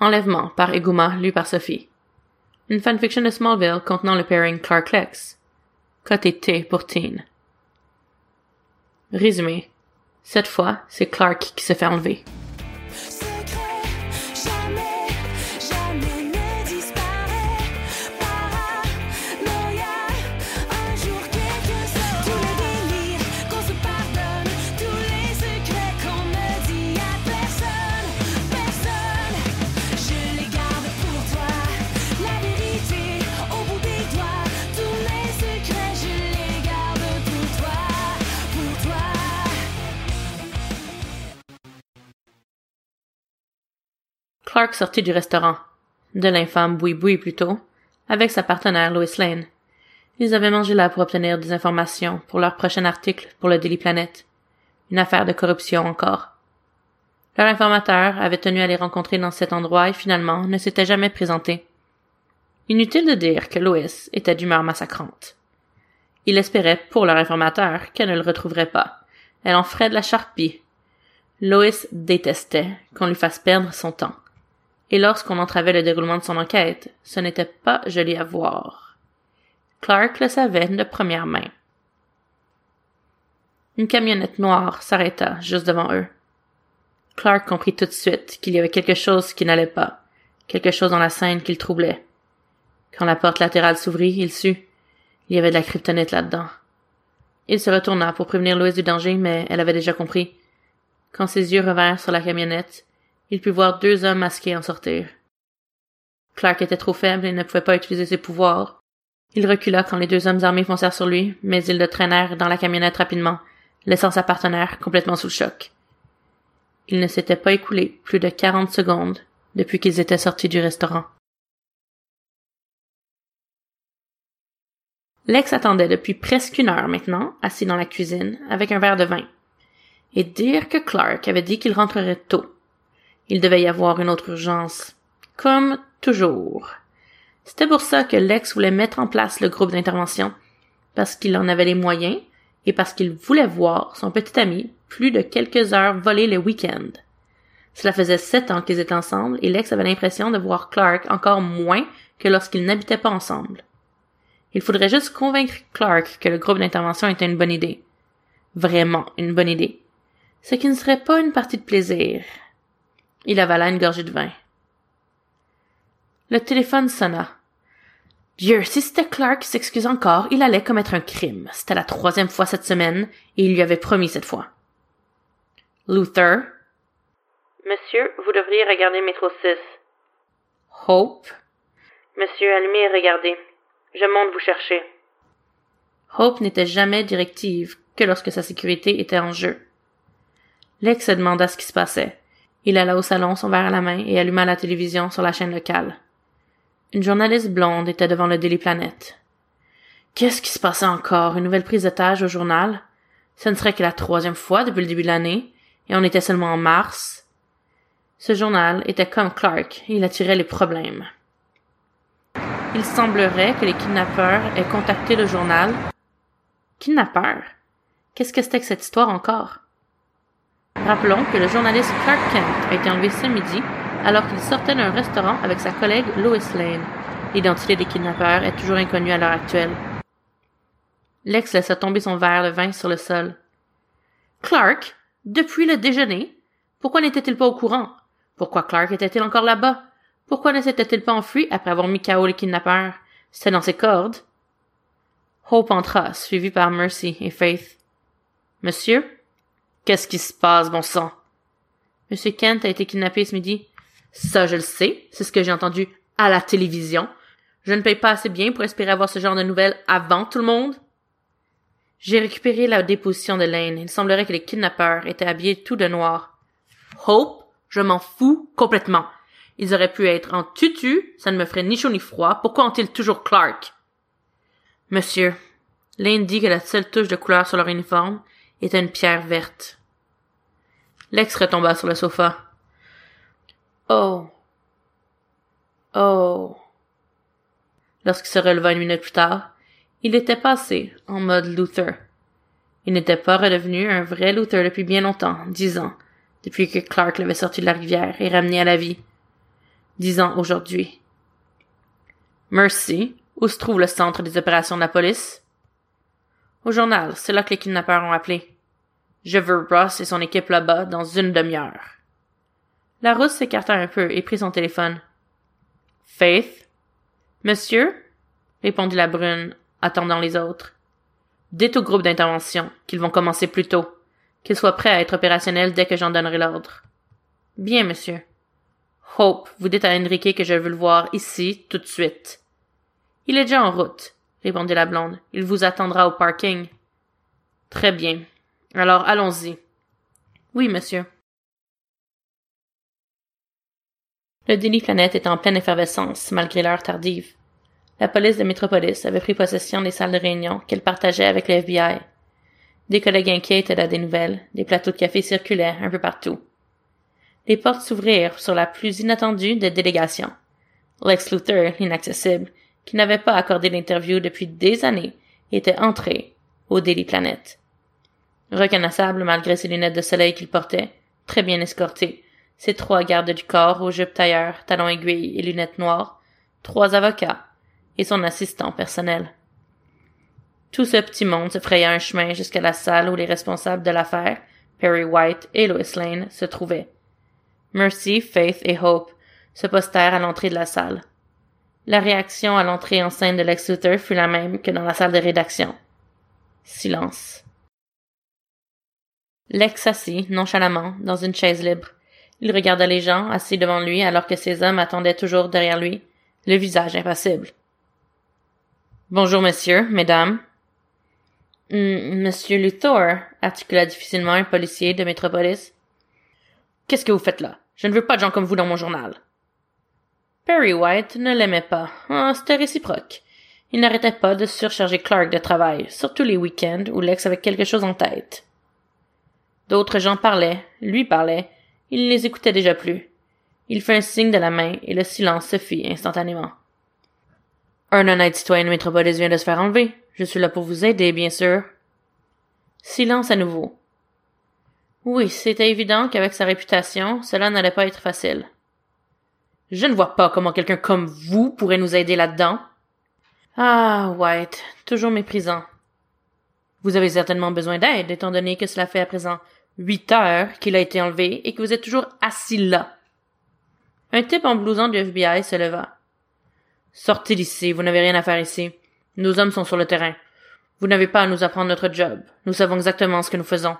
Enlèvement par Eguma, lu par Sophie. Une fanfiction de Smallville contenant le pairing Clark-Lex. Côté T pour Teen. Résumé. Cette fois, c'est Clark qui se fait enlever. Clark sortit du restaurant, de l'infâme boui-boui plutôt, avec sa partenaire Lois Lane. Ils avaient mangé là pour obtenir des informations pour leur prochain article pour le Daily Planet. Une affaire de corruption encore. Leur informateur avait tenu à les rencontrer dans cet endroit et finalement ne s'était jamais présenté. Inutile de dire que Lois était d'humeur massacrante. Il espérait pour leur informateur qu'elle ne le retrouverait pas. Elle en ferait de la charpie. Lois détestait qu'on lui fasse perdre son temps. Et lorsqu'on entravait le déroulement de son enquête, ce n'était pas joli à voir. Clark le savait de première main. Une camionnette noire s'arrêta juste devant eux. Clark comprit tout de suite qu'il y avait quelque chose qui n'allait pas, quelque chose dans la scène qui le troublait. Quand la porte latérale s'ouvrit, il sut. Il y avait de la kryptonite là-dedans. Il se retourna pour prévenir Lois du danger, mais elle avait déjà compris. Quand ses yeux revinrent sur la camionnette, il put voir 2 hommes masqués en sortir. Clark était trop faible et ne pouvait pas utiliser ses pouvoirs. Il recula quand les 2 hommes armés foncèrent sur lui, mais ils le traînèrent dans la camionnette rapidement, laissant sa partenaire complètement sous le choc. Il ne s'était pas écoulé plus de 40 secondes depuis qu'ils étaient sortis du restaurant. Lex attendait depuis presque 1 heure maintenant, assis dans la cuisine, avec un verre de vin. Et dire que Clark avait dit qu'il rentrerait tôt. Il devait y avoir une autre urgence. Comme toujours. C'était pour ça que Lex voulait mettre en place le groupe d'intervention, parce qu'il en avait les moyens et parce qu'il voulait voir son petit ami plus de quelques heures voler le week-end. Cela faisait 7 ans qu'ils étaient ensemble et Lex avait l'impression de voir Clark encore moins que lorsqu'ils n'habitaient pas ensemble. Il faudrait juste convaincre Clark que le groupe d'intervention était une bonne idée. Vraiment une bonne idée. Ce qui ne serait pas une partie de plaisir. Il avala une gorgée de vin. Le téléphone sonna. Dieu, si c'était Clark qui s'excusait encore, il allait commettre un crime. C'était la 3e fois cette semaine, et il lui avait promis cette fois. Luther. Monsieur, vous devriez regarder Métro 6. Hope. Monsieur, allumez et regardez. Je monte vous chercher. Hope n'était jamais directive que lorsque sa sécurité était en jeu. Lex se demanda ce qui se passait. Il alla au salon, son verre à la main, et alluma la télévision sur la chaîne locale. Une journaliste blonde était devant le Daily Planet. Qu'est-ce qui se passait encore? Une nouvelle prise d'otage au journal? Ce ne serait que la 3e fois depuis le début de l'année, et on était seulement en mars. Ce journal était comme Clark, il attirait les problèmes. Il semblerait que les kidnappeurs aient contacté le journal. Kidnappeurs? Qu'est-ce que c'était que cette histoire encore? Rappelons que le journaliste Clark Kent a été enlevé ce midi alors qu'il sortait d'un restaurant avec sa collègue Lois Lane. L'identité des kidnappeurs est toujours inconnue à l'heure actuelle. Lex laissa tomber son verre de vin sur le sol. Clark, depuis le déjeuner? Pourquoi n'était-il pas au courant? Pourquoi Clark était-il encore là-bas? Pourquoi ne s'était-il pas enfui après avoir mis KO les kidnappeurs? C'était dans ses cordes. Hope entra, suivi par Mercy et Faith. Monsieur? Qu'est-ce qui se passe, bon sang? Monsieur Kent a été kidnappé ce midi. Ça, je le sais. C'est ce que j'ai entendu à la télévision. Je ne paye pas assez bien pour espérer avoir ce genre de nouvelles avant tout le monde. J'ai récupéré la déposition de Lane. Il semblerait que les kidnappeurs étaient habillés tout de noir. Hope, je m'en fous complètement. Ils auraient pu être en tutu, ça ne me ferait ni chaud ni froid. Pourquoi ont-ils toujours Clark? Monsieur, Lane dit que la seule touche de couleur sur leur uniforme était une pierre verte. Lex retomba sur le sofa. Oh. Oh. Lorsqu'il se releva 1 minute plus tard, il était passé en mode Luther. Il n'était pas redevenu un vrai Luther depuis bien longtemps, 10 ans, depuis que Clark l'avait sorti de la rivière et ramené à la vie. disant aujourd'hui. Mercy, où se trouve le centre des opérations de la police? Au journal, c'est là que les kidnappeurs ont appelé. Je veux Ross et son équipe là-bas dans une demi-heure. La rousse s'écarta un peu et prit son téléphone. Faith? Monsieur? Répondit la brune, attendant les autres. Dites au groupe d'intervention qu'ils vont commencer plus tôt, qu'ils soient prêts à être opérationnels dès que j'en donnerai l'ordre. Bien, monsieur. Hope, vous dites à Enrique que je veux le voir ici, tout de suite. Il est déjà en route, répondit la blonde. Il vous attendra au parking. Très bien. Alors, allons-y. Oui, monsieur. Le Daily Planet était en pleine effervescence, malgré l'heure tardive. La police de Métropolis avait pris possession des salles de réunion qu'elle partageait avec le FBI. Des collègues inquiets étaient là des nouvelles, des plateaux de café circulaient un peu partout. Les portes s'ouvrirent sur la plus inattendue des délégations. Lex Luthor, l'inaccessible, qui n'avait pas accordé l'interview depuis des années, était entré au Daily Planet. Reconnaissable malgré ses lunettes de soleil qu'il portait, très bien escorté, ses 3 gardes du corps aux jupes tailleurs, talons aiguilles et lunettes noires, 3 avocats et son assistant personnel. Tout ce petit monde se fraya un chemin jusqu'à la salle où les responsables de l'affaire, Perry White et Lois Lane, se trouvaient. Mercy, Faith et Hope se postèrent à l'entrée de la salle. La réaction à l'entrée en scène de Lex Luthor fut la même que dans la salle de rédaction. Silence. Lex s'assit, nonchalamment, dans une chaise libre. Il regarda les gens assis devant lui alors que ses hommes attendaient toujours derrière lui, le visage impassible. « Bonjour, messieurs, mesdames. »« Monsieur Luthor, » articula difficilement un policier de Métropolis. « Qu'est-ce que vous faites là? Je ne veux pas de gens comme vous dans mon journal. » Perry White ne l'aimait pas. C'était réciproque. Il n'arrêtait pas de surcharger Clark de travail, surtout les week-ends où Lex avait quelque chose en tête. D'autres gens parlaient, lui parlait, il ne les écoutait déjà plus. Il fit un signe de la main et le silence se fit instantanément. Un honnête citoyen de Métropolis vient de se faire enlever. Je suis là pour vous aider, bien sûr. Silence à nouveau. Oui, c'était évident qu'avec sa réputation, cela n'allait pas être facile. Je ne vois pas comment quelqu'un comme vous pourrait nous aider là-dedans. Ah, White, toujours méprisant. Vous avez certainement besoin d'aide, étant donné que cela fait à présent 8 heures qu'il a été enlevé et que vous êtes toujours assis là. Un type en blouson du FBI se leva. Sortez d'ici, vous n'avez rien à faire ici. Nos hommes sont sur le terrain. Vous n'avez pas à nous apprendre notre job. Nous savons exactement ce que nous faisons.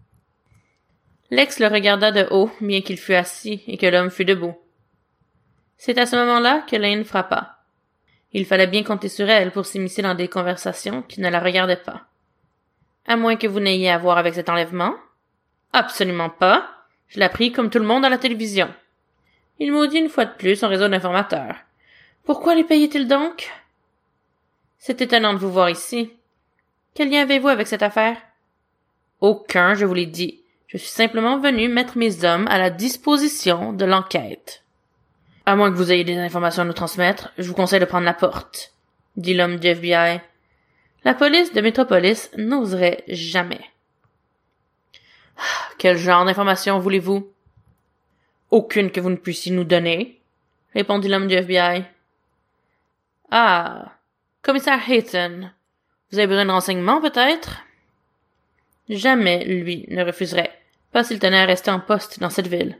Lex le regarda de haut, bien qu'il fût assis et que l'homme fût debout. C'est à ce moment-là que Lane frappa. Il fallait bien compter sur elle pour s'immiscer dans des conversations qui ne la regardaient pas. À moins que vous n'ayez à voir avec cet enlèvement? Absolument pas. Je l'appris comme tout le monde à la télévision. Il maudit une fois de plus son réseau d'informateurs. Pourquoi les payait-il donc? C'est étonnant de vous voir ici. Quel lien avez-vous avec cette affaire? Aucun, je vous l'ai dit. Je suis simplement venu mettre mes hommes à la disposition de l'enquête. À moins que vous ayez des informations à nous transmettre, je vous conseille de prendre la porte, dit l'homme du FBI. La police de Métropolis n'oserait jamais. Quel genre d'informations voulez-vous? Aucune que vous ne puissiez nous donner, répondit l'homme du FBI. Ah, commissaire Hayton, vous avez besoin de renseignements, peut-être? Jamais, lui, ne refuserait, pas s'il tenait à rester en poste dans cette ville.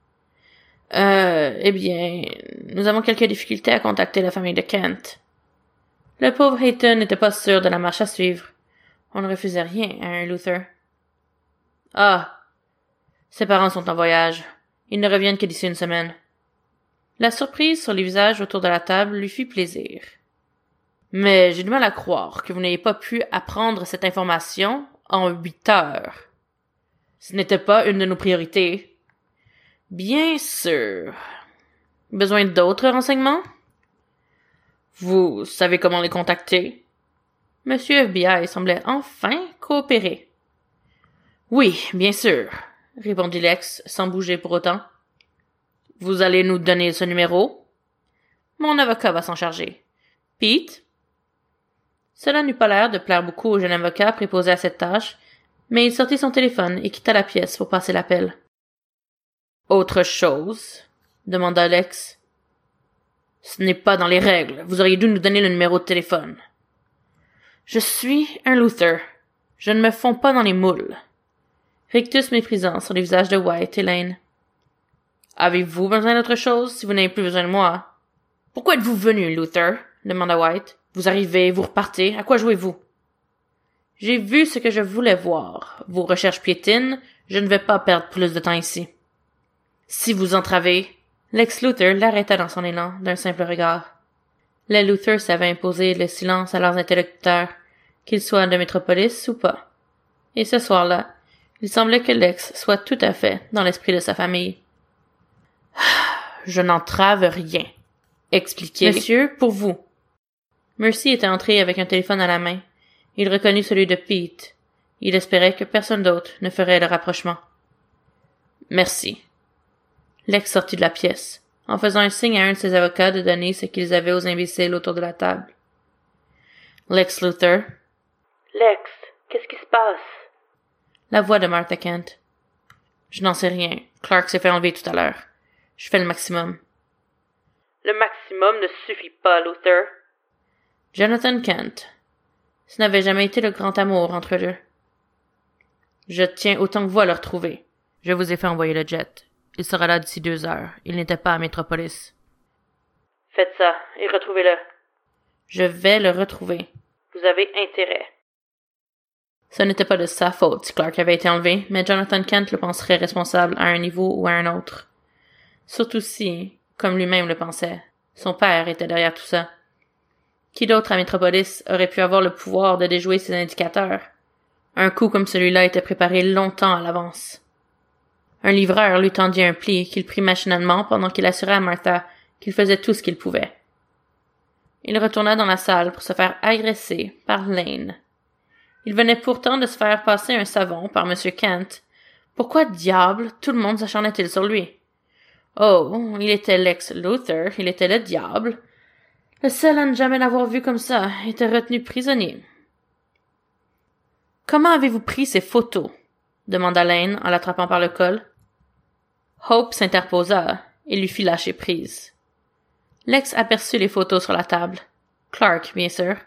Eh bien, nous avons quelques difficultés à contacter la famille de Kent. Le pauvre Hayton n'était pas sûr de la marche à suivre. On ne refusait rien à un Luthor. Ah, ses parents sont en voyage. Ils ne reviennent que d'ici une semaine. La surprise sur les visages autour de la table lui fit plaisir. Mais j'ai du mal à croire que vous n'ayez pas pu apprendre cette information en 8 heures. Ce n'était pas une de nos priorités. Bien sûr. Besoin d'autres renseignements? Vous savez comment les contacter? Monsieur FBI semblait enfin coopérer. Oui, bien sûr, répondit Lex, sans bouger pour autant. Vous allez nous donner ce numéro? Mon avocat va s'en charger. Pete? Cela n'eut pas l'air de plaire beaucoup au jeune avocat préposé à cette tâche, mais il sortit son téléphone et quitta la pièce pour passer l'appel. Autre chose? Demanda Lex. Ce n'est pas dans les règles. Vous auriez dû nous donner le numéro de téléphone. Je suis un Luther. Je ne me fonds pas dans les moules. Rictus méprisant sur les visages de White et Lane. Avez-vous besoin d'autre chose si vous n'avez plus besoin de moi? Pourquoi êtes-vous venu, Luther? Demanda White. Vous arrivez, vous repartez. À quoi jouez-vous? J'ai vu ce que je voulais voir. Vos recherches piétinent. Je ne vais pas perdre plus de temps ici. Si vous entravez... Lex Luthor l'arrêta dans son élan d'un simple regard. Les Luthor savaient imposer le silence à leurs interlocuteurs, qu'ils soient de métropolis ou pas. Et ce soir-là, il semblait que Lex soit tout à fait dans l'esprit de sa famille. « Je n'entrave rien. » expliquait. « Monsieur, pour vous. » Mercy était entré avec un téléphone à la main. Il reconnut celui de Pete. Il espérait que personne d'autre ne ferait le rapprochement. « Merci. » Lex sortit de la pièce, en faisant un signe à un de ses avocats de donner ce qu'ils avaient aux imbéciles autour de la table. Lex Luthor. « Lex, qu'est-ce qui se passe? » La voix de Martha Kent. « Je n'en sais rien. Clark s'est fait enlever tout à l'heure. Je fais le maximum. »« Le maximum ne suffit pas, Luthor. » Jonathan Kent. Ce n'avait jamais été le grand amour entre eux deux. « Je tiens autant que vous à le retrouver. Je vous ai fait envoyer le jet. Il sera là d'ici 2 heures. Il n'était pas à Metropolis. »« Faites ça, et retrouvez-le. »« Je vais le retrouver. Vous avez intérêt. » Ce n'était pas de sa faute si Clark avait été enlevé, mais Jonathan Kent le penserait responsable à un niveau ou à un autre. Surtout si, comme lui-même le pensait, son père était derrière tout ça. Qui d'autre à Metropolis aurait pu avoir le pouvoir de déjouer ses indicateurs? Un coup comme celui-là était préparé longtemps à l'avance. Un livreur lui tendit un pli qu'il prit machinalement pendant qu'il assurait à Martha qu'il faisait tout ce qu'il pouvait. Il retourna dans la salle pour se faire agresser par Lane. Il venait pourtant de se faire passer un savon par M. Kent. Pourquoi diable tout le monde s'acharnait-il sur lui? Oh, il était Lex Luthor, il était le diable. Le seul à ne jamais l'avoir vu comme ça était retenu prisonnier. « Comment avez-vous pris ces photos? » demanda Lane en l'attrapant par le col. Hope s'interposa et lui fit lâcher prise. Lex aperçut les photos sur la table. Clark, bien sûr.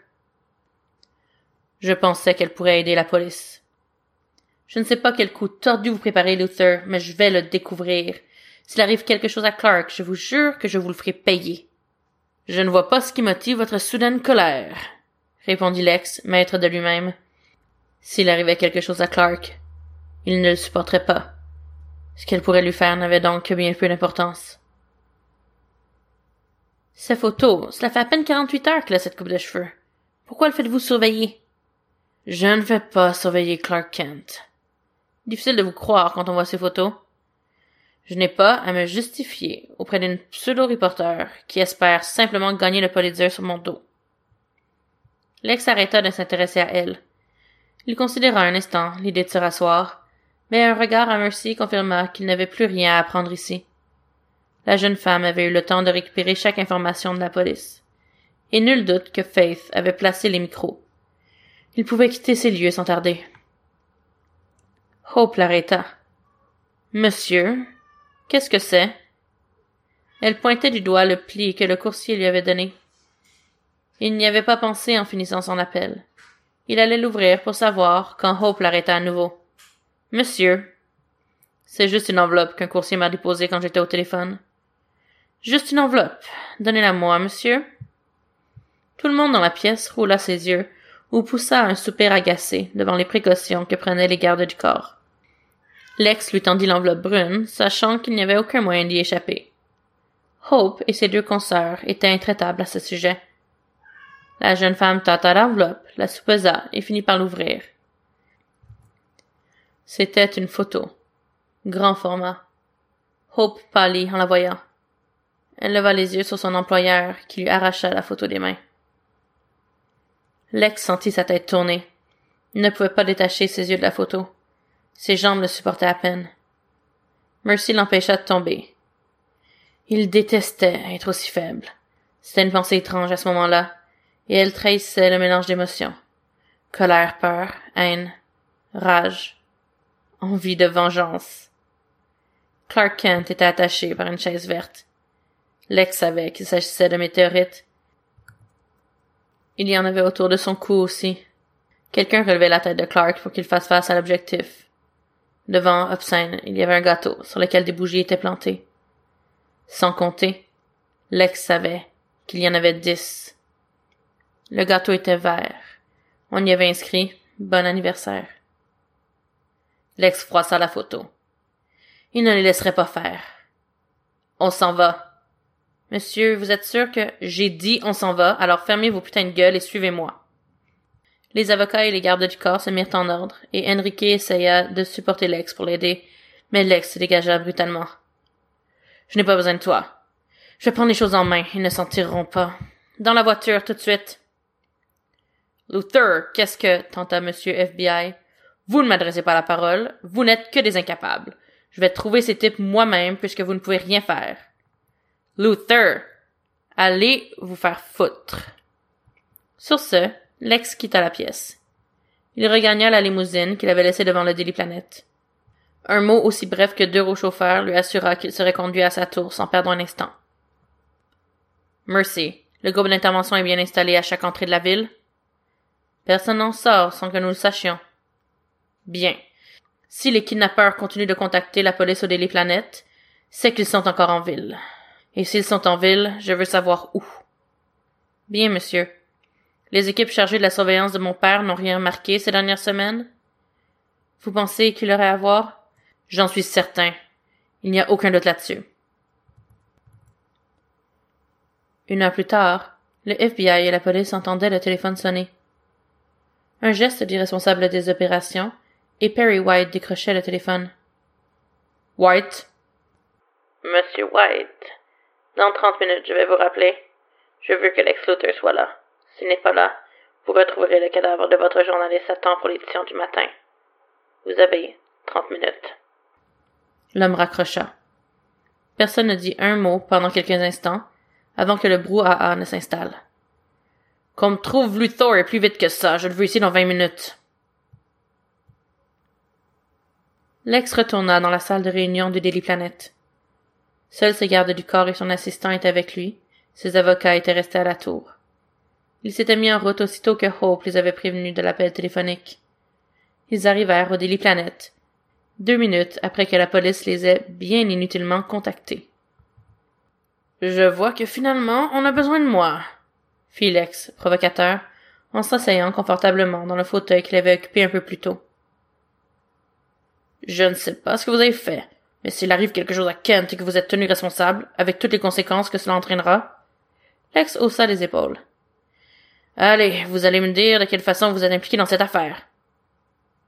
Je pensais qu'elle pourrait aider la police. Je ne sais pas quel coup tordu vous préparez, Luthor, mais je vais le découvrir. S'il arrive quelque chose à Clark, je vous jure que je vous le ferai payer. Je ne vois pas ce qui motive votre soudaine colère, répondit Lex, maître de lui-même. S'il arrivait quelque chose à Clark, il ne le supporterait pas. Ce qu'elle pourrait lui faire n'avait donc que bien peu d'importance. Ces photos, cela fait à peine 48 heures qu'il a cette coupe de cheveux. Pourquoi le faites-vous surveiller? Je ne vais pas surveiller Clark Kent. Difficile de vous croire quand on voit ces photos. Je n'ai pas à me justifier auprès d'une pseudo-reporter qui espère simplement gagner le Pulitzer sur mon dos. Lex arrêta de s'intéresser à elle. Il considéra un instant l'idée de se rasseoir, mais un regard à Mercy confirma qu'il n'avait plus rien à apprendre ici. La jeune femme avait eu le temps de récupérer chaque information de la police. Et nul doute que Faith avait placé les micros. Il pouvait quitter ces lieux sans tarder. Hope l'arrêta. « Monsieur, qu'est-ce que c'est? » Elle pointait du doigt le pli que le coursier lui avait donné. Il n'y avait pas pensé en finissant son appel. Il allait l'ouvrir pour savoir quand Hope l'arrêta à nouveau. « Monsieur. » « C'est juste une enveloppe qu'un coursier m'a déposée quand j'étais au téléphone. »« Juste une enveloppe. Donnez-la moi, monsieur. » Tout le monde dans la pièce roula ses yeux ou poussa un soupir agacé devant les précautions que prenaient les gardes du corps. Lex lui tendit l'enveloppe brune, sachant qu'il n'y avait aucun moyen d'y échapper. Hope et ses 2 consoeurs étaient intraitables à ce sujet. La jeune femme tâta l'enveloppe, la soupesa et finit par l'ouvrir. C'était une photo. Grand format. Hope pâlit en la voyant. Elle leva les yeux sur son employeur qui lui arracha la photo des mains. Lex sentit sa tête tourner. Il ne pouvait pas détacher ses yeux de la photo. Ses jambes le supportaient à peine. Mercy l'empêcha de tomber. Il détestait être aussi faible. C'était une pensée étrange à ce moment-là, et elle trahissait le mélange d'émotions. Colère, peur, haine, rage, envie de vengeance. Clark Kent était attaché par une chaise verte. Lex savait qu'il s'agissait de météorites. Il y en avait autour de son cou aussi. Quelqu'un relevait la tête de Clark pour qu'il fasse face à l'objectif. Devant Upsine, il y avait un gâteau sur lequel des bougies étaient plantées. Sans compter, Lex savait qu'il y en avait 10. Le gâteau était vert. On y avait inscrit « Bon anniversaire ». Lex froissa la photo. Il ne les laisserait pas faire. « On s'en va. »« Monsieur, vous êtes sûr que... » »« J'ai dit on s'en va, alors fermez vos putains de gueules et suivez-moi. » Les avocats et les gardes du corps se mirent en ordre, et Enrique essaya de supporter Lex pour l'aider, mais Lex se dégagea brutalement. « Je n'ai pas besoin de toi. Je vais prendre les choses en main, ils ne s'en tireront pas. Dans la voiture, tout de suite. »« Luther, qu'est-ce que... » tenta Monsieur FBI. « Vous ne m'adressez pas la parole, vous n'êtes que des incapables. Je vais trouver ces types moi-même puisque vous ne pouvez rien faire. »« Luther, allez vous faire foutre. » Sur ce, Lex quitta la pièce. Il regagna la limousine qu'il avait laissée devant le Daily Planet. Un mot aussi bref que 2 chauffeurs lui assura qu'il serait conduit à sa tour sans perdre un instant. « Mercy, le groupe d'intervention est bien installé à chaque entrée de la ville? »« Personne n'en sort sans que nous le sachions. »« Bien. Si les kidnappeurs continuent de contacter la police au Daily Planet, c'est qu'ils sont encore en ville. Et s'ils sont en ville, je veux savoir où. »« Bien, monsieur. Les équipes chargées de la surveillance de mon père n'ont rien remarqué ces dernières semaines? Vous pensez qu'il aurait à voir? J'en suis certain. Il n'y a aucun doute là-dessus. » 1 heure plus tard, le FBI et la police entendaient le téléphone sonner. Un geste du responsable des opérations, et Perry White décrochait le téléphone. « White? »« Monsieur White, dans 30 minutes, je vais vous rappeler. Je veux que Lex Luthor soit là. S'il n'est pas là, vous retrouverez le cadavre de votre journaliste à temps pour l'édition du matin. Vous avez 30 minutes. » L'homme raccrocha. Personne ne dit un mot pendant quelques instants, avant que le brouhaha ne s'installe. « Qu'on me trouve Luthor est plus vite que ça, je le veux ici dans 20 minutes. » Lex retourna dans la salle de réunion du Daily Planet. Seuls ses gardes du corps et son assistant étaient avec lui, ses avocats étaient restés à la tour. Ils s'étaient mis en route aussitôt que Hope les avait prévenus de l'appel téléphonique. Ils arrivèrent au Daily Planet, 2 minutes après que la police les ait bien inutilement contactés. « Je vois que finalement, on a besoin de moi, » fit Lex, provocateur, en s'asseyant confortablement dans le fauteuil qu'il avait occupé un peu plus tôt. « Je ne sais pas ce que vous avez fait, mais s'il arrive quelque chose à Kent et que vous êtes tenu responsable, avec toutes les conséquences que cela entraînera... » Lex haussa les épaules. « Allez, vous allez me dire de quelle façon vous êtes impliqué dans cette affaire. »« Non. »«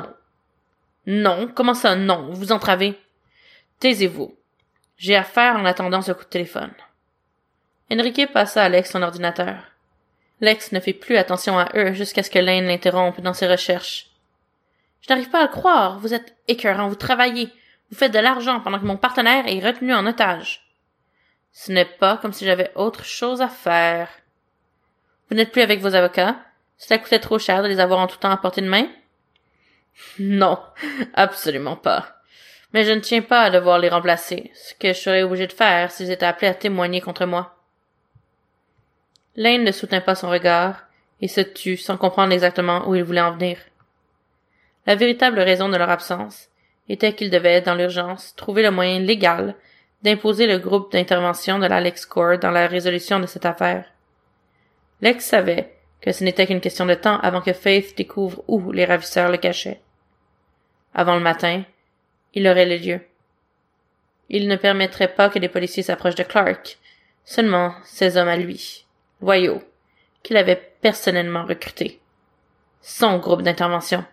Non? Comment ça, non? Vous entravez. »« Taisez-vous. J'ai affaire en attendant ce coup de téléphone. » Enrique passa à Lex son ordinateur. Lex ne fit plus attention à eux jusqu'à ce que Lane l'interrompe dans ses recherches. « Je n'arrive pas à le croire. Vous êtes écœurant. Vous travaillez. Vous faites de l'argent pendant que mon partenaire est retenu en otage. Ce n'est pas comme si j'avais autre chose à faire. Vous n'êtes plus avec vos avocats? Cela coûtait trop cher de les avoir en tout temps à portée de main? » Non, absolument pas. Mais je ne tiens pas à devoir les remplacer, ce que je serais obligé de faire s'ils étaient appelés à témoigner contre moi. Lane ne soutint pas son regard et se tut sans comprendre exactement où il voulait en venir. La véritable raison de leur absence était qu'ils devaient, dans l'urgence, trouver le moyen légal d'imposer le groupe d'intervention de la LexCorp dans la résolution de cette affaire. Lex savait que ce n'était qu'une question de temps avant que Faith découvre où les ravisseurs le cachaient. Avant le matin, il aurait les lieux. Il ne permettrait pas que les policiers s'approchent de Clark, seulement ses hommes à lui, loyaux, qu'il avait personnellement recrutés. Son groupe d'intervention.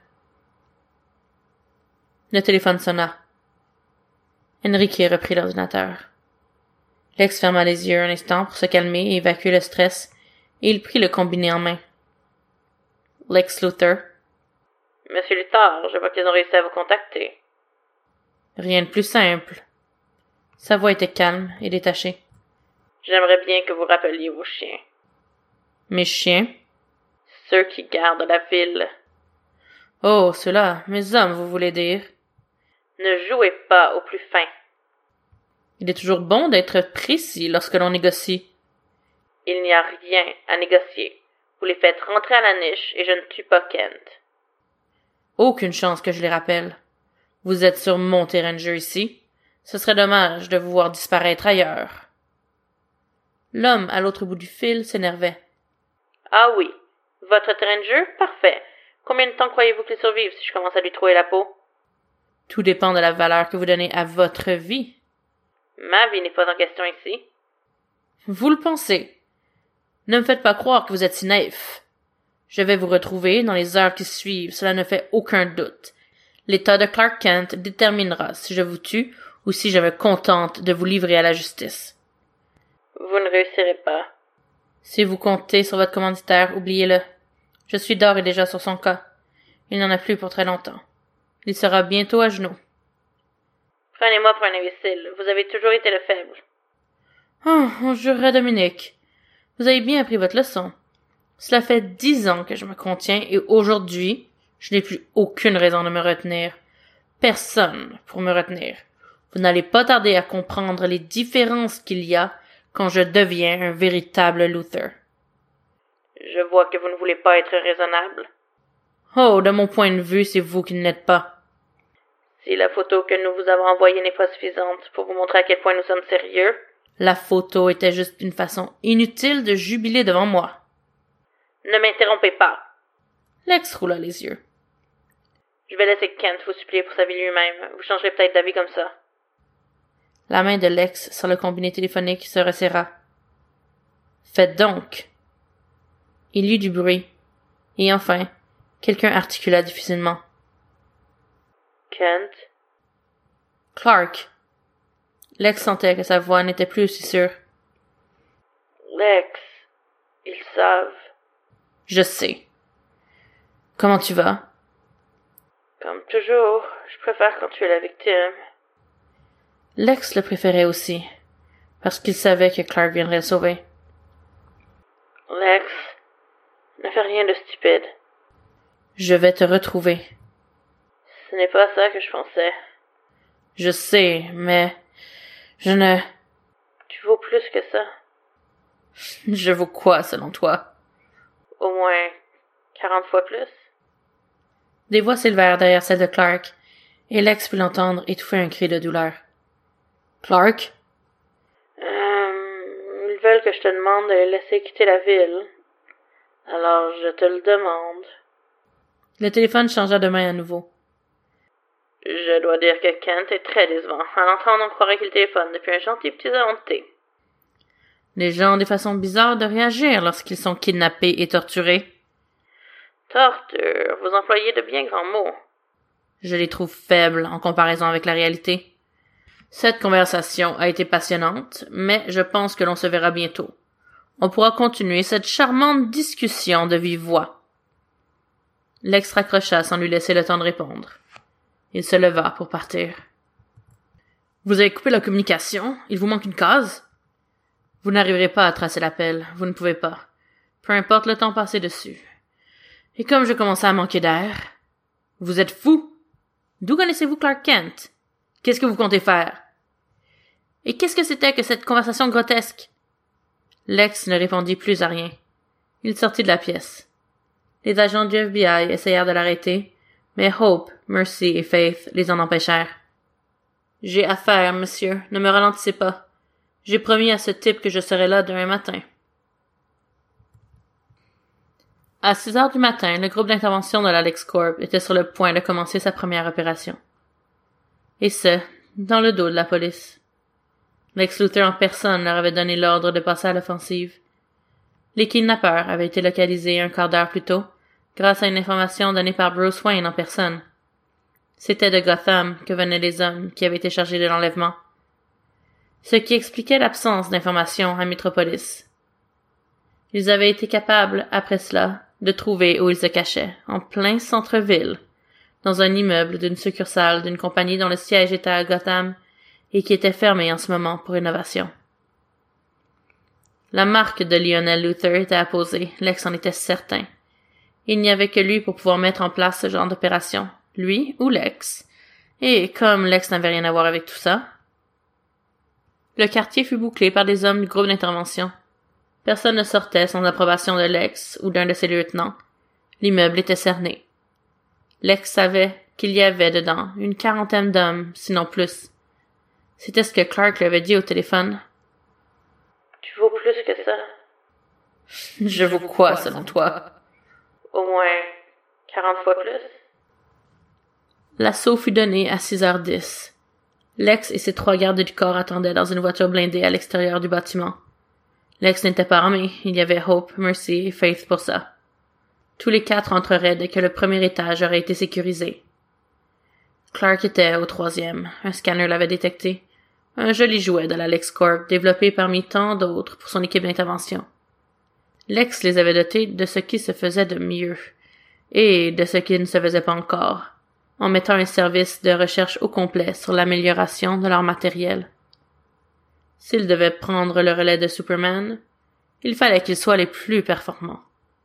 Le téléphone sonna. Enrique reprit l'ordinateur. Lex ferma les yeux un instant pour se calmer et évacuer le stress, et il prit le combiné en main. « Lex Luthor. »« Monsieur Luthor, je vois qu'ils ont réussi à vous contacter. »« Rien de plus simple. » Sa voix était calme et détachée. « J'aimerais bien que vous rappeliez vos chiens. »« Mes chiens? »« Ceux qui gardent la ville. »« Oh, ceux-là, mes hommes, vous voulez dire. »« Ne jouez pas au plus fin. » Il est toujours bon d'être précis lorsque l'on négocie. Il n'y a rien à négocier. Vous les faites rentrer à la niche et je ne tue pas Kent. Aucune chance que je les rappelle. Vous êtes sur mon terrain de jeu ici. Ce serait dommage de vous voir disparaître ailleurs. L'homme à l'autre bout du fil s'énervait. Ah oui. Votre terrain de jeu? Parfait. Combien de temps croyez-vous qu'il survive si je commence à lui trouer la peau? Tout dépend de la valeur que vous donnez à votre vie. Ma vie n'est pas en question ici. Vous le pensez. Ne me faites pas croire que vous êtes si naïf. Je vais vous retrouver dans les heures qui suivent, cela ne fait aucun doute. L'état de Clark Kent déterminera si je vous tue ou si je me contente de vous livrer à la justice. Vous ne réussirez pas. Si vous comptez sur votre commanditaire, oubliez-le. Je suis d'ores et déjà sur son cas. Il n'en a plus pour très longtemps. Il sera bientôt à genoux. Prenez-moi pour un imbécile. Vous avez toujours été le faible. Oh, on jurerait Dominique. Vous avez bien appris votre leçon. Cela fait 10 ans que je me contiens et aujourd'hui, je n'ai plus aucune raison de me retenir. Personne pour me retenir. Vous n'allez pas tarder à comprendre les différences qu'il y a quand je deviens un véritable Luther. Je vois que vous ne voulez pas être raisonnable. Oh, de mon point de vue, c'est vous qui ne l'êtes pas. Si la photo que nous vous avons envoyée n'est pas suffisante pour vous montrer à quel point nous sommes sérieux. La photo était juste une façon inutile de jubiler devant moi. Ne m'interrompez pas. Lex roula les yeux. Je vais laisser Kent vous supplier pour sa vie lui-même. Vous changerez peut-être d'avis comme ça. La main de Lex sur le combiné téléphonique se resserra. Faites donc. Il y eut du bruit. Et enfin, quelqu'un articula difficilement. Kent? Clark. Lex sentait que sa voix n'était plus aussi sûre. Lex, ils savent. Je sais. Comment tu vas? Comme toujours, je préfère quand tu es la victime. Lex le préférait aussi, parce qu'il savait que Clark viendrait le sauver. Lex, ne fais rien de stupide. Je vais te retrouver. Ce n'est pas ça que je pensais. Je sais, mais je ne... Tu vaux plus que ça. Je vaux quoi, selon toi? Au moins 40 fois plus. Des voix s'élevèrent derrière celle de Clark, et Lex put l'entendre étouffer un cri de douleur. Clark? Ils veulent que je te demande de les laisser quitter la ville. Alors je te le demande. Le téléphone changea de main à nouveau. Je dois dire que Kent est très décevant. À l'entendre, on croirait qu'il téléphone depuis un gentil petit salon de thé. Les gens ont des façons bizarres de réagir lorsqu'ils sont kidnappés et torturés. Torture, vous employez de bien grands mots. Je les trouve faibles en comparaison avec la réalité. Cette conversation a été passionnante, mais je pense que l'on se verra bientôt. On pourra continuer cette charmante discussion de vive voix. Lex raccrocha sans lui laisser le temps de répondre. Il se leva pour partir. Vous avez coupé la communication? Il vous manque une case? Vous n'arriverez pas à tracer l'appel. Vous ne pouvez pas. Peu importe le temps passé dessus. Et comme je commençais à manquer d'air... Vous êtes fou? D'où connaissez-vous Clark Kent? Qu'est-ce que vous comptez faire? Et qu'est-ce que c'était que cette conversation grotesque? Lex ne répondit plus à rien. Il sortit de la pièce. Les agents du FBI essayèrent de l'arrêter, mais Hope, Mercy et Faith les en empêchèrent. « J'ai affaire, monsieur. Ne me ralentissez pas. J'ai promis à ce type que je serai là demain matin. » À 6 heures du matin, le groupe d'intervention de l'Alex Corp était sur le point de commencer sa première opération. Et ce, dans le dos de la police. Lex Luthor en personne leur avait donné l'ordre de passer à l'offensive. Les kidnappeurs avaient été localisés un quart d'heure plus tôt, grâce à une information donnée par Bruce Wayne en personne. C'était de Gotham que venaient les hommes qui avaient été chargés de l'enlèvement. Ce qui expliquait l'absence d'informations à Metropolis. Ils avaient été capables, après cela, de trouver où ils se cachaient, en plein centre-ville, dans un immeuble d'une succursale d'une compagnie dont le siège était à Gotham et qui était fermé en ce moment pour rénovation. La marque de Lionel Luthor était apposée, Lex en était certain. Il n'y avait que lui pour pouvoir mettre en place ce genre d'opération, lui ou Lex. Et comme Lex n'avait rien à voir avec tout ça... Le quartier fut bouclé par des hommes du groupe d'intervention. Personne ne sortait sans approbation de Lex ou d'un de ses lieutenants. L'immeuble était cerné. Lex savait qu'il y avait dedans une quarantaine d'hommes, sinon plus. C'était ce que Clark lui avait dit au téléphone. « Tu vaux plus que ça. »« Je vaux quoi, selon toi? »« Au moins 40 fois plus. » L'assaut fut donné à 6h10. Lex et ses 3 gardes du corps attendaient dans une voiture blindée à l'extérieur du bâtiment. Lex n'était pas armé, il y avait Hope, Mercy et Faith pour ça. Tous les 4 entreraient dès que le premier étage aurait été sécurisé. Clark était au 3e, un scanner l'avait détecté, un joli jouet de la LexCorp développé parmi tant d'autres pour son équipe d'intervention. Lex les avait dotés de ce qui se faisait de mieux, et de ce qui ne se faisait pas encore, en mettant un service de recherche au complet sur l'amélioration de leur matériel. S'ils devaient prendre le relais de Superman, il fallait qu'ils soient les plus performants.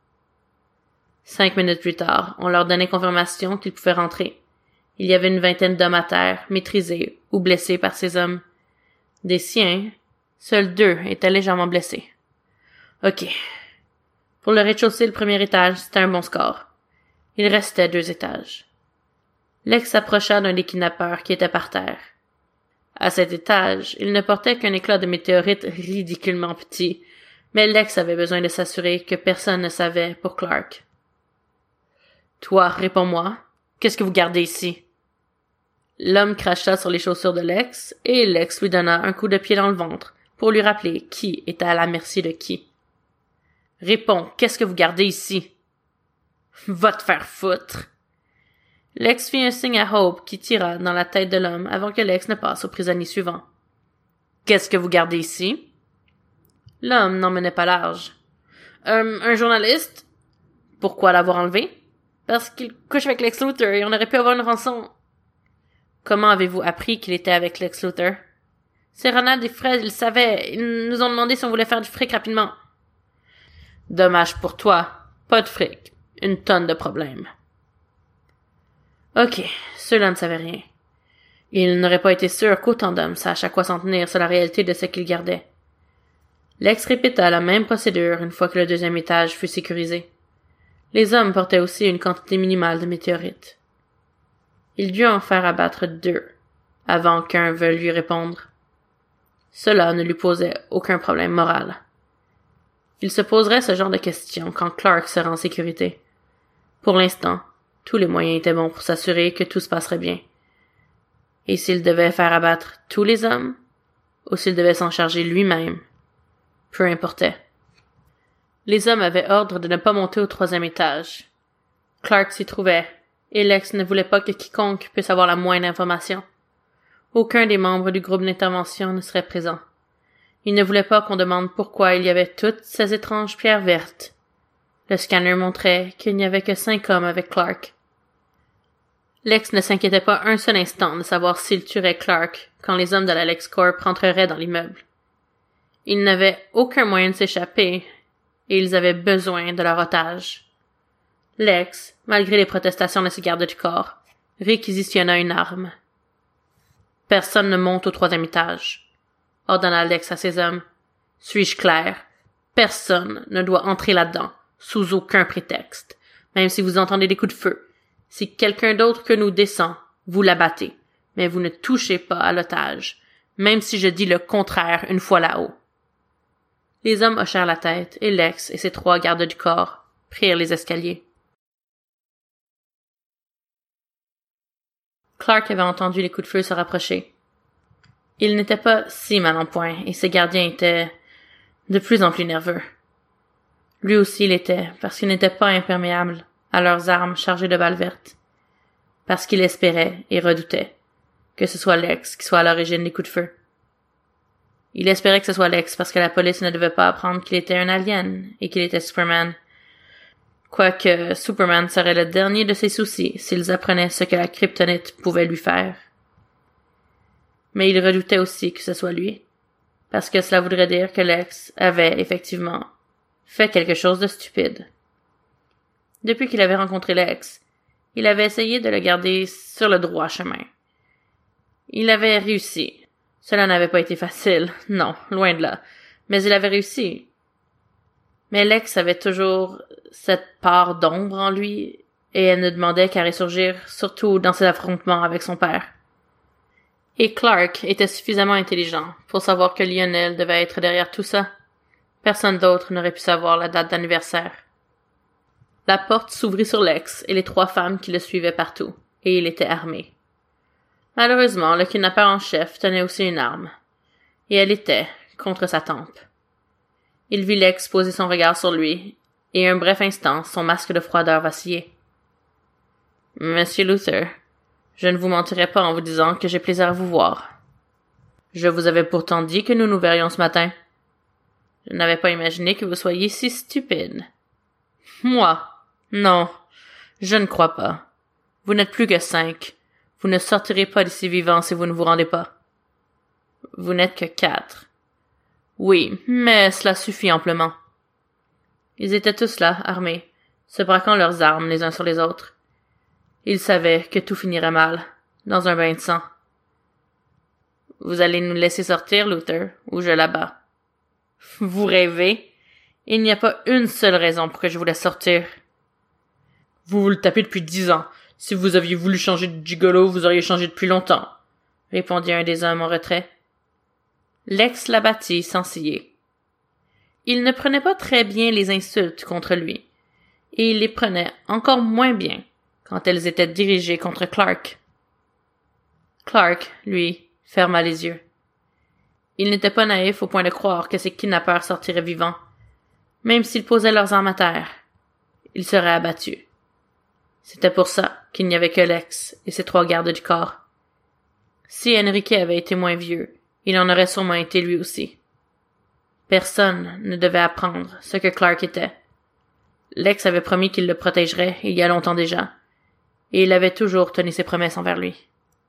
5 minutes plus tard, on leur donnait confirmation qu'ils pouvaient rentrer. Il y avait une vingtaine d'hommes à terre, maîtrisés ou blessés par ces hommes. Des siens, seuls 2 étaient légèrement blessés. OK. Pour le rez-de-chaussée et le premier étage, c'était un bon score. Il restait 2 étages. Lex s'approcha d'un des kidnappeurs qui était par terre. À cet étage, il ne portait qu'un éclat de météorite ridiculement petit, mais Lex avait besoin de s'assurer que personne ne savait pour Clark. « Toi, réponds-moi. Qu'est-ce que vous gardez ici? » L'homme cracha sur les chaussures de Lex, et Lex lui donna un coup de pied dans le ventre pour lui rappeler qui était à la merci de qui. « Réponds, qu'est-ce que vous gardez ici? »« Va te faire foutre! » Lex fit un signe à Hope qui tira dans la tête de l'homme avant que Lex ne passe au prisonnier suivant. « Qu'est-ce que vous gardez ici? » L'homme n'en menait pas large. Un journaliste? » Pourquoi l'avoir enlevé? »« Parce qu'il couche avec Lex Luthor et on aurait pu avoir une rançon. »« Comment avez-vous appris qu'il était avec Lex Luthor? »« C'est Ronald et Fred, ils le savaient. Ils nous ont demandé si on voulait faire du fric rapidement. »« Dommage pour toi. Pas de fric. Une tonne de problèmes. » Ok, ceux-là ne savaient rien. Ils n'auraient pas été sûrs qu'autant d'hommes sachent à quoi s'en tenir sur la réalité de ce qu'ils gardaient. Lex répéta la même procédure une fois que le 2e étage fut sécurisé. Les hommes portaient aussi une quantité minimale de météorites. Il dut en faire abattre 2, avant qu'un veuille lui répondre. Cela ne lui posait aucun problème moral. Il se poserait ce genre de questions quand Clark sera en sécurité. Pour l'instant, tous les moyens étaient bons pour s'assurer que tout se passerait bien. Et s'il devait faire abattre tous les hommes, ou s'il devait s'en charger lui-même, peu importait. Les hommes avaient ordre de ne pas monter au 3e étage. Clark s'y trouvait, et Lex ne voulait pas que quiconque puisse avoir la moindre information. Aucun des membres du groupe d'intervention ne serait présent. Il ne voulait pas qu'on demande pourquoi il y avait toutes ces étranges pierres vertes. Le scanner montrait qu'il n'y avait que 5 hommes avec Clark. Lex ne s'inquiétait pas un seul instant de savoir s'il tuerait Clark quand les hommes de la LexCorp rentreraient dans l'immeuble. Ils n'avaient aucun moyen de s'échapper, et ils avaient besoin de leur otage. Lex, malgré les protestations de ses gardes du corps, réquisitionna une arme. « Personne ne monte au 3e étage, » ordonna Lex à ses hommes. « Suis-je clair? Personne ne doit entrer là-dedans, sous aucun prétexte, même si vous entendez des coups de feu. Si quelqu'un d'autre que nous descend, vous l'abattez, mais vous ne touchez pas à l'otage, même si je dis le contraire une fois là-haut. » Les hommes hochèrent la tête, et Lex et ses 3 gardes du corps prirent les escaliers. Clark avait entendu les coups de feu se rapprocher. Il n'était pas si mal en point, et ses gardiens étaient de plus en plus nerveux. Lui aussi l'était, parce qu'il n'était pas imperméable à leurs armes chargées de balles vertes. Parce qu'il espérait et redoutait que ce soit Lex qui soit à l'origine des coups de feu. Il espérait que ce soit Lex parce que la police ne devait pas apprendre qu'il était un alien et qu'il était Superman. Quoique Superman serait le dernier de ses soucis s'ils apprenaient ce que la kryptonite pouvait lui faire. Mais il redoutait aussi que ce soit lui, parce que cela voudrait dire que Lex avait, effectivement, fait quelque chose de stupide. Depuis qu'il avait rencontré Lex, il avait essayé de le garder sur le droit chemin. Il avait réussi, Cela n'avait pas été facile, non, loin de là, mais il avait réussi. Mais Lex avait toujours cette part d'ombre en lui, et elle ne demandait qu'à ressurgir, surtout dans ses affrontements avec son père. Et Clark était suffisamment intelligent pour savoir que Lionel devait être derrière tout ça. Personne d'autre n'aurait pu savoir la date d'anniversaire. La porte s'ouvrit sur Lex et les 3 femmes qui le suivaient partout, et il était armé. Malheureusement, le kidnappeur en chef tenait aussi une arme, et elle était contre sa tempe. Il vit Lex poser son regard sur lui, et un bref instant, son masque de froideur vacillait. « Monsieur Luther, je ne vous mentirai pas en vous disant que j'ai plaisir à vous voir. Je vous avais pourtant dit que nous nous verrions ce matin. Je n'avais pas imaginé que vous soyez si stupide. »« Moi? Non, je ne crois pas. Vous n'êtes plus que 5. Vous ne sortirez pas d'ici vivant si vous ne vous rendez pas. Vous n'êtes que 4. Oui, mais cela suffit amplement. » Ils étaient tous là, armés, se braquant leurs armes les uns sur les autres. Ils savaient que tout finirait mal, dans un bain de sang. « Vous allez nous laisser sortir, Luther, ou je l'abats. »« Vous rêvez? Il n'y a pas une seule raison pour que je vous laisse sortir. »« Vous le tapez depuis 10 ans. Si vous aviez voulu changer de gigolo, vous auriez changé depuis longtemps, » répondit un des hommes en retrait. Lex l'abattit sans ciller. Il ne prenait pas très bien les insultes contre lui, et il les prenait encore moins bien quand elles étaient dirigées contre Clark. Clark, lui, ferma les yeux. Il n'était pas naïf au point de croire que ces kidnappeurs sortiraient vivants. Même s'ils posaient leurs armes à terre, ils seraient abattus. C'était pour ça qu'il n'y avait que Lex et ses 3 gardes du corps. Si Enrique avait été moins vieux, il en aurait sûrement été lui aussi. Personne ne devait apprendre ce que Clark était. Lex avait promis qu'il le protégerait il y a longtemps déjà, et il avait toujours tenu ses promesses envers lui.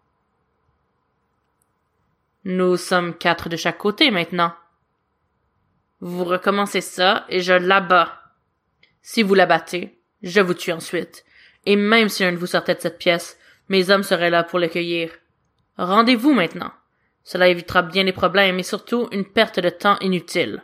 Nous sommes 4 de chaque côté maintenant. Vous recommencez ça et je l'abats. Si vous l'abattez, je vous tue ensuite. Et même si un de vous sortait de cette pièce, mes hommes seraient là pour le cueillir. Rendez-vous maintenant. Cela évitera bien des problèmes et surtout une perte de temps inutile.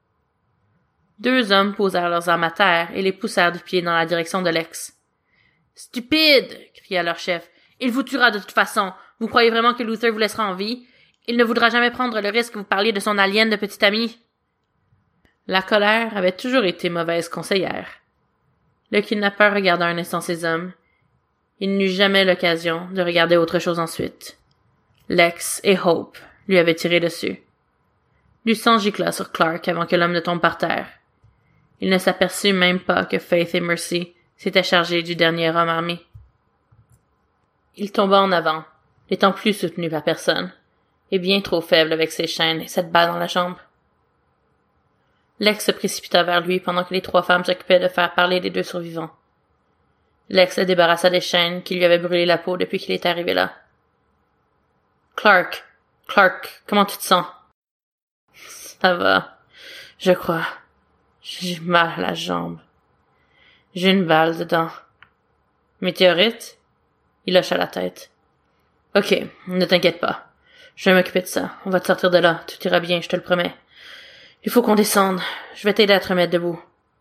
2 hommes posèrent leurs armes à terre et les poussèrent du pied dans la direction de Lex. « Stupide !» cria leur chef. « Il vous tuera de toute façon. Vous croyez vraiment que Luther vous laissera en vie? Il ne voudra jamais prendre le risque que vous parliez de son alien de petit ami. » La colère avait toujours été mauvaise conseillère. Le kidnappeur regarda un instant ses hommes. Il n'eut jamais l'occasion de regarder autre chose ensuite. Lex et Hope lui avaient tiré dessus. Du sang gicla sur Clark avant que l'homme ne tombe par terre. Il ne s'aperçut même pas que Faith et Mercy s'étaient chargés du dernier homme armé. Il tomba en avant, n'étant plus soutenu par personne, et bien trop faible avec ses chaînes et cette balle dans la jambe. Lex se précipita vers lui pendant que les 3 femmes s'occupaient de faire parler les 2 survivants. Lex se débarrassa des chaînes qui lui avaient brûlé la peau depuis qu'il était arrivé là. Clark, comment tu te sens? Ça va, je crois. J'ai mal à la jambe. J'ai une balle dedans. Météorite? Il hocha la tête. Ok, ne t'inquiète pas. Je vais m'occuper de ça. On va te sortir de là. Tout ira bien, je te le promets. Il faut qu'on descende. Je vais t'aider à te remettre debout.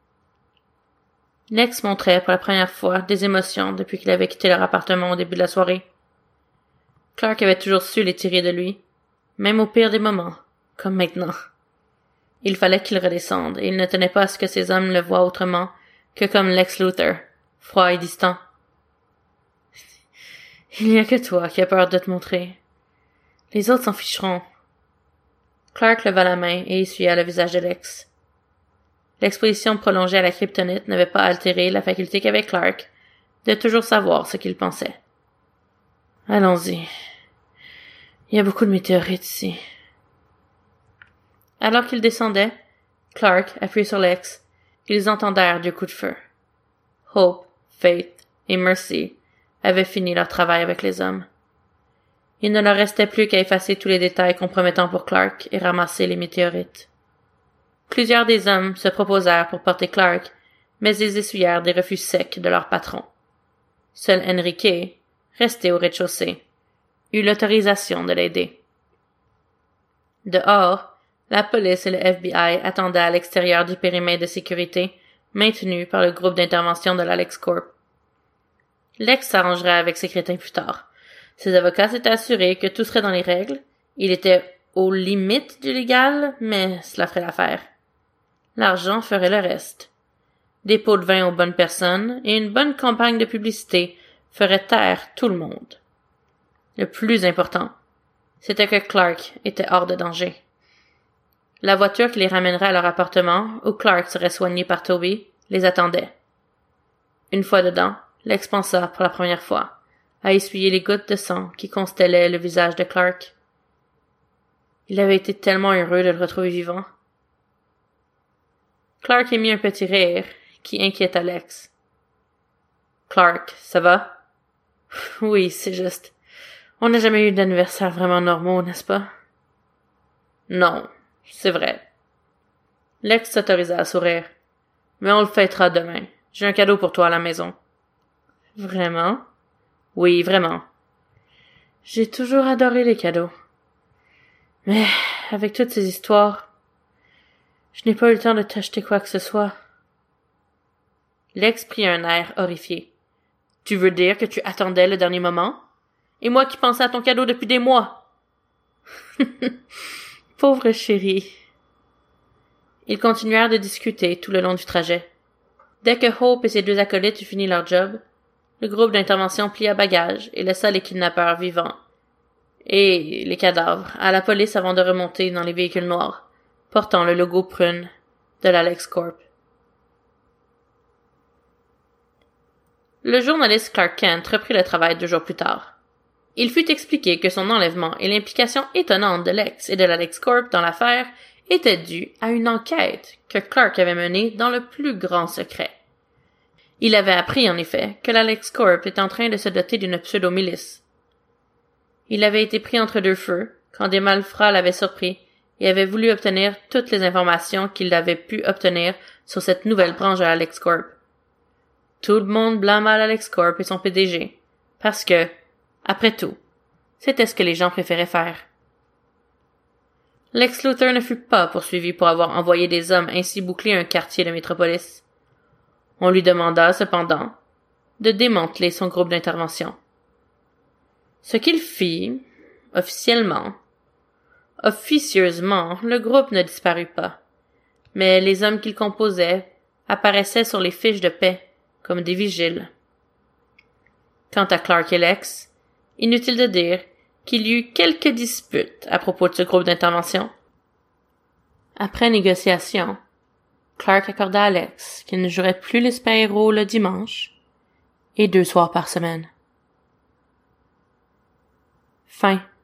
Lex montrait pour la première fois des émotions depuis qu'il avait quitté leur appartement au début de la soirée. Clark avait toujours su les tirer de lui, même au pire des moments, comme maintenant. Il fallait qu'il redescende, et il ne tenait pas à ce que ses hommes le voient autrement que comme Lex Luthor, froid et distant. « Il n'y a que toi qui as peur de te montrer. Les autres s'en ficheront. » Clark leva la main et essuya le visage de Lex. L'exposition prolongée à la kryptonite n'avait pas altéré la faculté qu'avait Clark de toujours savoir ce qu'il pensait. « Allons-y. Il y a beaucoup de météorites ici. » Alors qu'ils descendaient, Clark appuyé sur Lex, ils entendèrent 2 coups de feu. Hope, Faith et Mercy avaient fini leur travail avec les hommes. Il ne leur restait plus qu'à effacer tous les détails compromettants pour Clark et ramasser les météorites. Plusieurs des hommes se proposèrent pour porter Clark, mais ils essuyèrent des refus secs de leur patron. Seul Enrique, resté au rez-de-chaussée, eut l'autorisation de l'aider. Dehors, la police et le FBI attendaient à l'extérieur du périmètre de sécurité maintenu par le groupe d'intervention de l'Alex Corp. Lex s'arrangerait avec ses crétins plus tard. Ses avocats s'étaient assurés que tout serait dans les règles. Il était aux limites du légal, mais cela ferait l'affaire. L'argent ferait le reste. Des pots de vin aux bonnes personnes et une bonne campagne de publicité feraient taire tout le monde. Le plus important, c'était que Clark était hors de danger. La voiture qui les ramènerait à leur appartement, où Clark serait soigné par Toby, les attendait. Une fois dedans, Lex pensa, pour la première fois, à essuyer les gouttes de sang qui constellaient le visage de Clark. Il avait été tellement heureux de le retrouver vivant. Clark émit un petit rire qui inquiéta Lex. « Clark, ça va? »« Oui, c'est juste. On n'a jamais eu d'anniversaire vraiment normaux, n'est-ce pas? »« Non, c'est vrai. » Lex s'autorisa à sourire. « Mais on le fêtera demain. J'ai un cadeau pour toi à la maison. »« Vraiment? »« Oui, vraiment. J'ai toujours adoré les cadeaux. Mais, avec toutes ces histoires, je n'ai pas eu le temps de t'acheter quoi que ce soit. » Lex prit un air horrifié. « Tu veux dire que tu attendais le dernier moment? Et moi qui pensais à ton cadeau depuis des mois? » Pauvre chérie. Ils continuèrent de discuter tout le long du trajet. Dès que Hope et ses deux acolytes eurent fini leur job, le groupe d'intervention plia bagages et laissa les kidnappeurs vivants et les cadavres à la police avant de remonter dans les véhicules noirs, portant le logo prune de l'Alex Corp. Le journaliste Clark Kent reprit le travail 2 jours plus tard. Il fut expliqué que son enlèvement et l'implication étonnante de Lex et de l'Alex Corp dans l'affaire étaient dus à une enquête que Clark avait menée dans le plus grand secret. Il avait appris, en effet, que l'Alex Corp était en train de se doter d'une pseudo-milice. Il avait été pris entre deux feux quand des malfrats l'avaient surpris et avaient voulu obtenir toutes les informations qu'il avait pu obtenir sur cette nouvelle branche de l'Alex Corp. Tout le monde blâma l'Alex Corp et son PDG, parce que, après tout, c'était ce que les gens préféraient faire. Lex Luthor ne fut pas poursuivi pour avoir envoyé des hommes ainsi boucler un quartier de Métropolis. On lui demanda, cependant, de démanteler son groupe d'intervention. Ce qu'il fit, officieusement, le groupe ne disparut pas, mais les hommes qu'il composait apparaissaient sur les fiches de paix comme des vigiles. Quant à Clark et Lex, inutile de dire qu'il y eut quelques disputes à propos de ce groupe d'intervention. Après négociation, Clark accorda à Lex qu'il ne jouerait plus les super-héros le dimanche et 2 soirs par semaine. Fin.